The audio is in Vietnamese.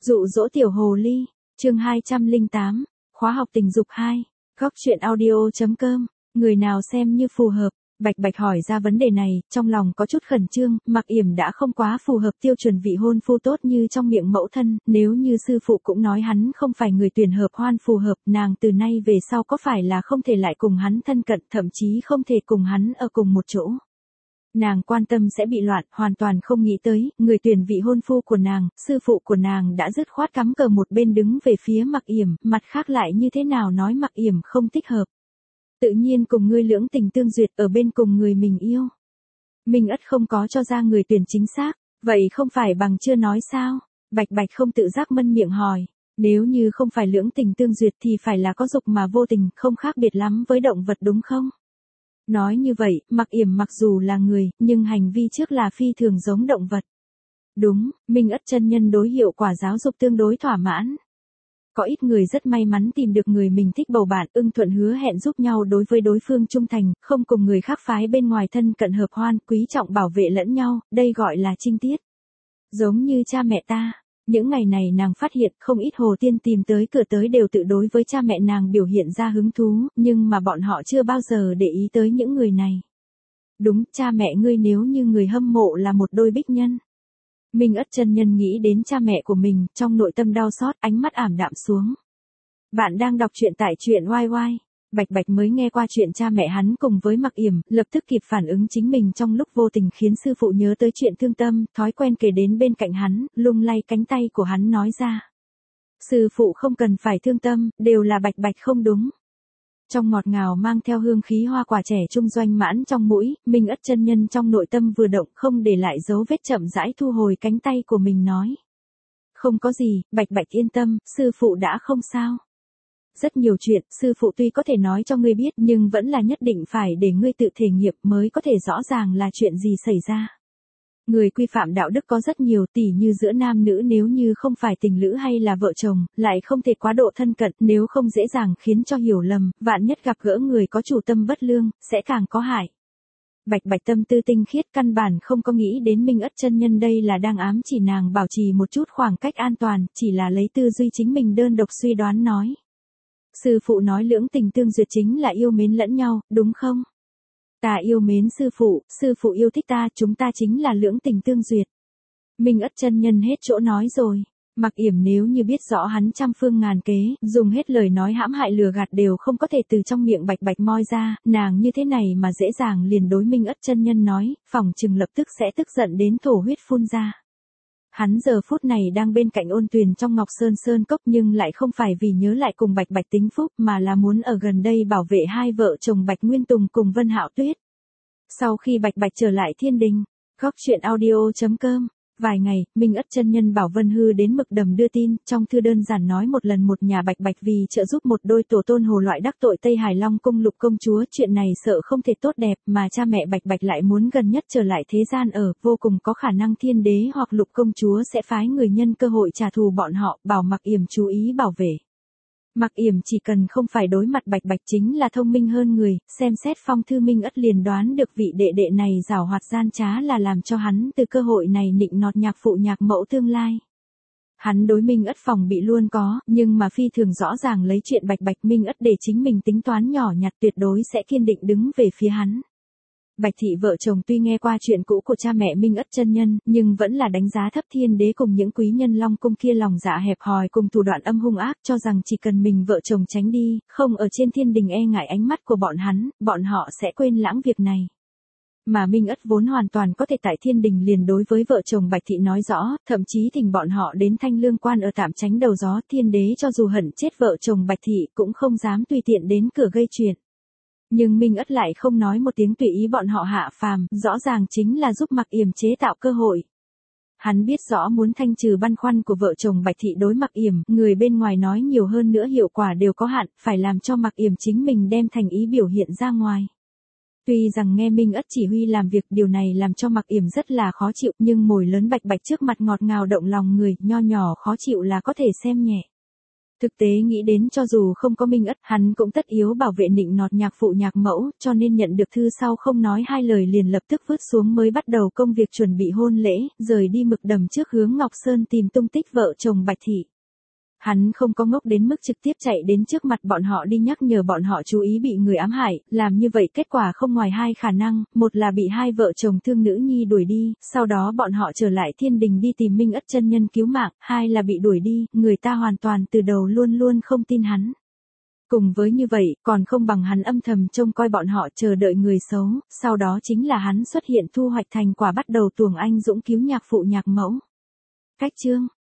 Dụ dỗ tiểu hồ ly, chương 208, khóa học tình dục 2, góc truyện audio.com, người nào xem như phù hợp. Bạch Bạch hỏi ra vấn đề này, trong lòng có chút khẩn trương, Mặc Yểm đã không quá phù hợp tiêu chuẩn vị hôn phu tốt như trong miệng mẫu thân, nếu như sư phụ cũng nói hắn không phải người tuyển hợp hoan phù hợp, nàng từ nay về sau có phải là không thể lại cùng hắn thân cận, thậm chí không thể cùng hắn ở cùng một chỗ. Nàng quan tâm sẽ bị loạn, hoàn toàn không nghĩ tới, người tuyển vị hôn phu của nàng, sư phụ của nàng đã dứt khoát cắm cờ một bên đứng về phía Mặc Yểm, mặt khác lại như thế nào nói Mặc Yểm không thích hợp. Tự nhiên cùng ngươi lưỡng tình tương duyệt ở bên cùng người mình yêu. Minh Ất không có cho ra người tuyển chính xác, vậy không phải bằng chưa nói sao? Bạch Bạch không tự giác mân miệng hỏi, nếu như không phải lưỡng tình tương duyệt thì phải là có dục mà vô tình, không khác biệt lắm với động vật đúng không? Nói như vậy, Mặc Yểm mặc dù là người, nhưng hành vi trước là phi thường giống động vật. Đúng, Minh Ất chân nhân đối hiệu quả giáo dục tương đối thỏa mãn. Có ít người rất may mắn tìm được người mình thích bầu bạn, ưng thuận hứa hẹn giúp nhau đối với đối phương trung thành, không cùng người khác phái bên ngoài thân cận hợp hoan, quý trọng bảo vệ lẫn nhau, đây gọi là trinh tiết. Giống như cha mẹ ta, những ngày này nàng phát hiện không ít hồ tiên tìm tới cửa tới đều tự đối với cha mẹ nàng biểu hiện ra hứng thú, nhưng mà bọn họ chưa bao giờ để ý tới những người này. Đúng, cha mẹ ngươi nếu như người hâm mộ là một đôi bích nhân. Minh Ất chân nhân nghĩ đến cha mẹ của mình, trong nội tâm đau xót, ánh mắt ảm đạm xuống. Bạn đang đọc truyện tại truyện YY. Bạch Bạch mới nghe qua chuyện cha mẹ hắn cùng với Mặc Yểm, lập tức kịp phản ứng chính mình trong lúc vô tình khiến sư phụ nhớ tới chuyện thương tâm, thói quen kề đến bên cạnh hắn, lung lay cánh tay của hắn nói ra. Sư phụ không cần phải thương tâm, đều là Bạch Bạch không đúng. Trong ngọt ngào mang theo hương khí hoa quả trẻ trung doanh mãn trong mũi, Minh Ất chân nhân trong nội tâm vừa động không để lại dấu vết chậm rãi thu hồi cánh tay của mình nói. Không có gì, Bạch Bạch yên tâm, sư phụ đã không sao. Rất nhiều chuyện, sư phụ tuy có thể nói cho ngươi biết nhưng vẫn là nhất định phải để ngươi tự thể nghiệm mới có thể rõ ràng là chuyện gì xảy ra. Người quy phạm đạo đức có rất nhiều, tỉ như giữa nam nữ nếu như không phải tình lữ hay là vợ chồng, lại không thể quá độ thân cận, nếu không dễ dàng khiến cho hiểu lầm, vạn nhất gặp gỡ người có chủ tâm bất lương, sẽ càng có hại. Bạch Bạch tâm tư tinh khiết căn bản không có nghĩ đến Minh Ất chân nhân đây là đang ám chỉ nàng bảo trì một chút khoảng cách an toàn, chỉ là lấy tư duy chính mình đơn độc suy đoán nói. Sư phụ nói lưỡng tình tương duyệt chính là yêu mến lẫn nhau, đúng không? Ta yêu mến sư phụ yêu thích ta, chúng ta chính là lưỡng tình tương duyệt. Minh Ất chân nhân hết chỗ nói rồi. Mặc Yểm nếu như biết rõ hắn trăm phương ngàn kế, dùng hết lời nói hãm hại lừa gạt đều không có thể từ trong miệng Bạch Bạch moi ra, nàng như thế này mà dễ dàng liền đối Minh Ất chân nhân nói, phỏng chừng lập tức sẽ tức giận đến thổ huyết phun ra. Hắn giờ phút này đang bên cạnh Ôn Tuyền trong Ngọc Sơn Sơn Cốc nhưng lại không phải vì nhớ lại cùng Bạch Bạch tính phúc mà là muốn ở gần đây bảo vệ hai vợ chồng Bạch Nguyên Tùng cùng Vân Hạo Tuyết. Sau khi Bạch Bạch trở lại thiên đình, góc truyện audio.com, vài ngày, Minh Ất chân nhân bảo Vân Hư đến Mực Đầm đưa tin, trong thư đơn giản nói một lần một nhà Bạch Bạch vì trợ giúp một đôi tổ tôn hồ loại đắc tội Tây Hải Long cung Lục công chúa, chuyện này sợ không thể tốt đẹp mà cha mẹ Bạch Bạch lại muốn gần nhất trở lại thế gian ở, vô cùng có khả năng Thiên đế hoặc Lục công chúa sẽ phái người nhân cơ hội trả thù bọn họ, bảo Mặc Yểm chú ý bảo vệ. Mặc Yểm chỉ cần không phải đối mặt Bạch Bạch chính là thông minh hơn người, xem xét phong thư Minh Ất liền đoán được vị đệ đệ này giảo hoạt gian trá là làm cho hắn từ cơ hội này nịnh nọt nhạc phụ nhạc mẫu tương lai. Hắn đối Minh Ất phòng bị luôn có, nhưng mà phi thường rõ ràng lấy chuyện Bạch Bạch Minh Ất để chính mình tính toán nhỏ nhặt tuyệt đối sẽ kiên định đứng về phía hắn. Bạch thị vợ chồng tuy nghe qua chuyện cũ của cha mẹ Minh Ất chân nhân, nhưng vẫn là đánh giá thấp Thiên đế cùng những quý nhân Long cung kia lòng dạ hẹp hòi cùng thủ đoạn âm hung ác, cho rằng chỉ cần mình vợ chồng tránh đi, không ở trên thiên đình e ngại ánh mắt của bọn họ sẽ quên lãng việc này. Mà Minh Ất vốn hoàn toàn có thể tại thiên đình liền đối với vợ chồng Bạch thị nói rõ, thậm chí thỉnh bọn họ đến Thanh Lương quan ở tạm tránh đầu gió, Thiên đế cho dù hận chết vợ chồng Bạch thị cũng không dám tùy tiện đến cửa gây chuyện. Nhưng Minh Ất lại không nói một tiếng tùy ý bọn họ hạ phàm, rõ ràng chính là giúp Mặc Yểm chế tạo cơ hội. Hắn biết rõ muốn thanh trừ băn khoăn của vợ chồng Bạch thị đối Mặc Yểm, người bên ngoài nói nhiều hơn nữa hiệu quả đều có hạn, phải làm cho Mặc Yểm chính mình đem thành ý biểu hiện ra ngoài. Tuy rằng nghe Minh Ất chỉ huy làm việc điều này làm cho Mặc Yểm rất là khó chịu, nhưng mồi lớn Bạch Bạch trước mặt ngọt ngào động lòng người, nho nhỏ khó chịu là có thể xem nhẹ. Thực tế nghĩ đến cho dù không có Minh Ất, hắn cũng tất yếu bảo vệ nịnh nọt nhạc phụ nhạc mẫu, cho nên nhận được thư sau không nói hai lời liền lập tức vứt xuống mới bắt đầu công việc chuẩn bị hôn lễ, rời đi Mực Đầm trước hướng Ngọc Sơn tìm tung tích vợ chồng Bạch Thị. Hắn không có ngốc đến mức trực tiếp chạy đến trước mặt bọn họ đi nhắc nhở bọn họ chú ý bị người ám hại, làm như vậy kết quả không ngoài hai khả năng, một là bị hai vợ chồng thương nữ nhi đuổi đi, sau đó bọn họ trở lại thiên đình đi tìm Minh Ất chân nhân cứu mạng, hai là bị đuổi đi, người ta hoàn toàn từ đầu luôn luôn không tin hắn. Cùng với như vậy, còn không bằng hắn âm thầm trông coi bọn họ chờ đợi người xấu, sau đó chính là hắn xuất hiện thu hoạch thành quả bắt đầu tuồng anh dũng cứu nhạc phụ nhạc mẫu. Cách chương